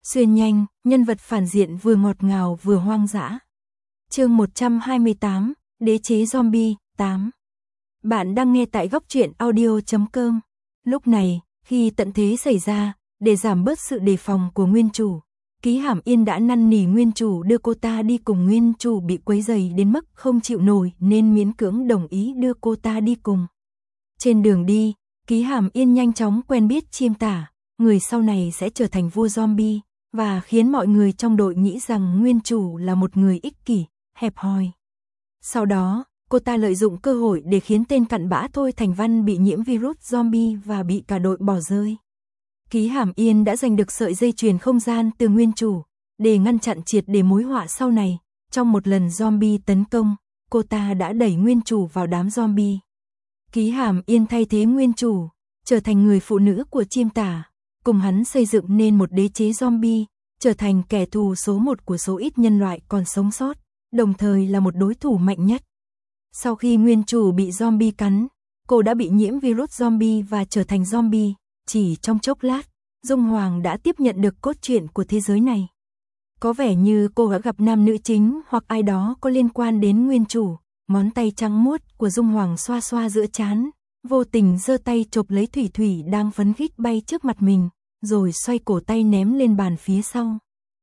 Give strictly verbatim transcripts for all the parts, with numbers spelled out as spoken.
Xuyên nhanh, nhân vật phản diện vừa ngọt ngào vừa hoang dã. Chương một trăm hai mươi tám, Đế chế zombie, tám. Bạn đang nghe tại góc truyện audio chấm com. Lúc này, khi tận thế xảy ra, để giảm bớt sự đề phòng của nguyên chủ, Ký Hàm Yên đã năn nỉ nguyên chủ đưa cô ta đi cùng. Nguyên chủ bị quấy rầy đến mức không chịu nổi nên miễn cưỡng đồng ý đưa cô ta đi cùng. Trên đường đi, Ký Hàm Yên nhanh chóng quen biết Chiêm Tả, người sau này sẽ trở thành vua zombie, và khiến mọi người trong đội nghĩ rằng nguyên chủ là một người ích kỷ, hẹp hòi. Sau đó, cô ta lợi dụng cơ hội để khiến tên cặn bã Thôi Thành Văn bị nhiễm virus zombie và bị cả đội bỏ rơi. Ký Hàm Yên đã giành được sợi dây chuyền không gian từ nguyên chủ, để ngăn chặn triệt để mối họa sau này. Trong một lần zombie tấn công, cô ta đã đẩy nguyên chủ vào đám zombie. Ký Hàm Yên thay thế nguyên chủ, trở thành người phụ nữ của Chiêm Tả, cùng hắn xây dựng nên một đế chế zombie, trở thành kẻ thù số một của số ít nhân loại còn sống sót, đồng thời là một đối thủ mạnh nhất. Sau khi nguyên chủ bị zombie cắn, cô đã bị nhiễm virus zombie và trở thành zombie. Chỉ trong chốc lát, Dung Hoàng đã tiếp nhận được cốt truyện của thế giới này. Có vẻ như cô đã gặp nam nữ chính hoặc ai đó có liên quan đến nguyên chủ. Ngón tay trắng muốt của Dung Hoàng xoa xoa giữa trán, vô tình giơ tay chộp lấy Thủy Thủy đang phấn khích bay trước mặt mình, rồi xoay cổ tay ném lên bàn phía sau.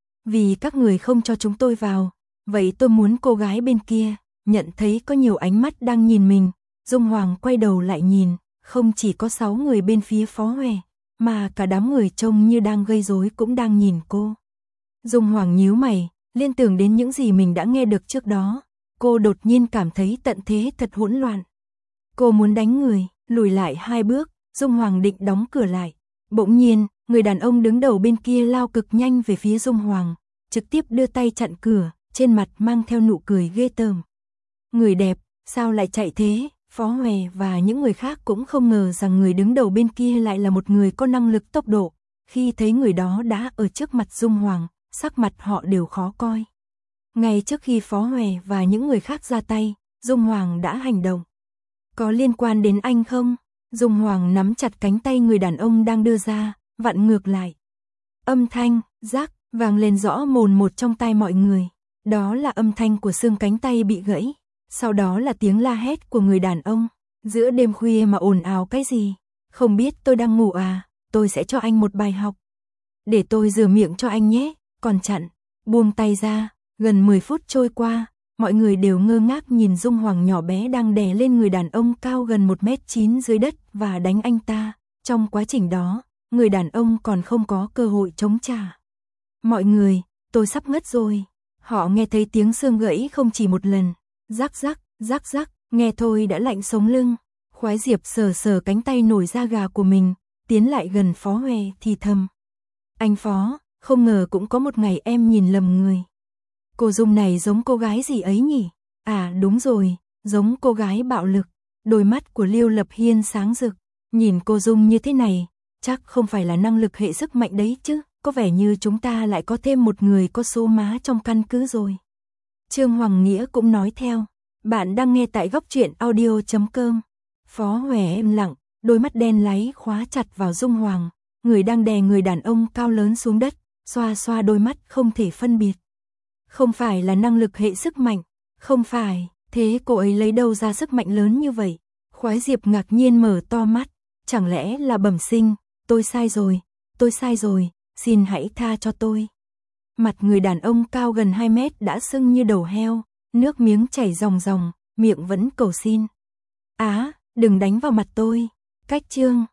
Vì các người không cho chúng tôi vào, vậy tôi muốn cô gái bên kia. Nhận thấy có nhiều ánh mắt đang nhìn mình, Dung Hoàng quay đầu lại nhìn, không chỉ có sáu người bên phía Phó Hoè, mà cả đám người trông như đang gây rối cũng đang nhìn cô. Dung Hoàng nhíu mày, liên tưởng đến những gì mình đã nghe được trước đó. Cô đột nhiên cảm thấy tận thế thật hỗn loạn. Cô muốn đánh người, lùi lại hai bước, Dung Hoàng định đóng cửa lại. Bỗng nhiên, người đàn ông đứng đầu bên kia lao cực nhanh về phía Dung Hoàng, trực tiếp đưa tay chặn cửa, trên mặt mang theo nụ cười ghê tởm. Người đẹp, sao lại chạy thế? Phó Hoè và những người khác cũng không ngờ rằng người đứng đầu bên kia lại là một người có năng lực tốc độ. Khi thấy người đó đã ở trước mặt Dung Hoàng, sắc mặt họ đều khó coi. Ngay trước khi Phó Hoè và những người khác ra tay, Dung Hoàng đã hành động. Có liên quan đến anh không? Dung Hoàng nắm chặt cánh tay người đàn ông đang đưa ra, vặn ngược lại. Âm thanh, rắc, vang lên rõ mồn một trong tai mọi người. Đó là âm thanh của xương cánh tay bị gãy. Sau đó là tiếng la hét của người đàn ông. Giữa đêm khuya mà ồn ào cái gì? Không biết tôi đang ngủ à? Tôi sẽ cho anh một bài học. Để tôi rửa miệng cho anh nhé. Còn chặn, buông tay ra. Gần mười phút trôi qua, mọi người đều ngơ ngác nhìn Dung Hoàng nhỏ bé đang đè lên người đàn ông cao gần một mét chín dưới đất và đánh anh ta. Trong quá trình đó, người đàn ông còn không có cơ hội chống trả. Mọi người, tôi sắp ngất rồi. Họ nghe thấy tiếng xương gãy không chỉ một lần. Rắc rắc, rắc rắc, nghe thôi đã lạnh sống lưng. Khoái Diệp sờ sờ cánh tay nổi da gà của mình, tiến lại gần Phó Hoè thì thầm. Anh Phó, không ngờ cũng có một ngày em nhìn lầm người. Cô Dung này giống cô gái gì ấy nhỉ? À đúng rồi, giống cô gái bạo lực. Đôi mắt của Liêu Lập Hiên sáng rực. Nhìn cô Dung như thế này, chắc không phải là năng lực hệ sức mạnh đấy chứ. Có vẻ như chúng ta lại có thêm một người có số má trong căn cứ rồi. Trương Hoàng Nghĩa cũng nói theo. Bạn đang nghe tại góc truyện audio chấm com. Phó Hoè im lặng, đôi mắt đen láy khóa chặt vào Dung Hoàng, người đang đè người đàn ông cao lớn xuống đất, xoa xoa đôi mắt không thể phân biệt. Không phải là năng lực hệ sức mạnh, không phải, thế cô ấy lấy đâu ra sức mạnh lớn như vậy? Khoái Diệp ngạc nhiên mở to mắt, chẳng lẽ là bẩm sinh? Tôi sai rồi, tôi sai rồi, xin hãy tha cho tôi. Mặt người đàn ông cao gần hai mét đã sưng như đầu heo, nước miếng chảy ròng ròng, miệng vẫn cầu xin. Á, đừng đánh vào mặt tôi. Cách chương,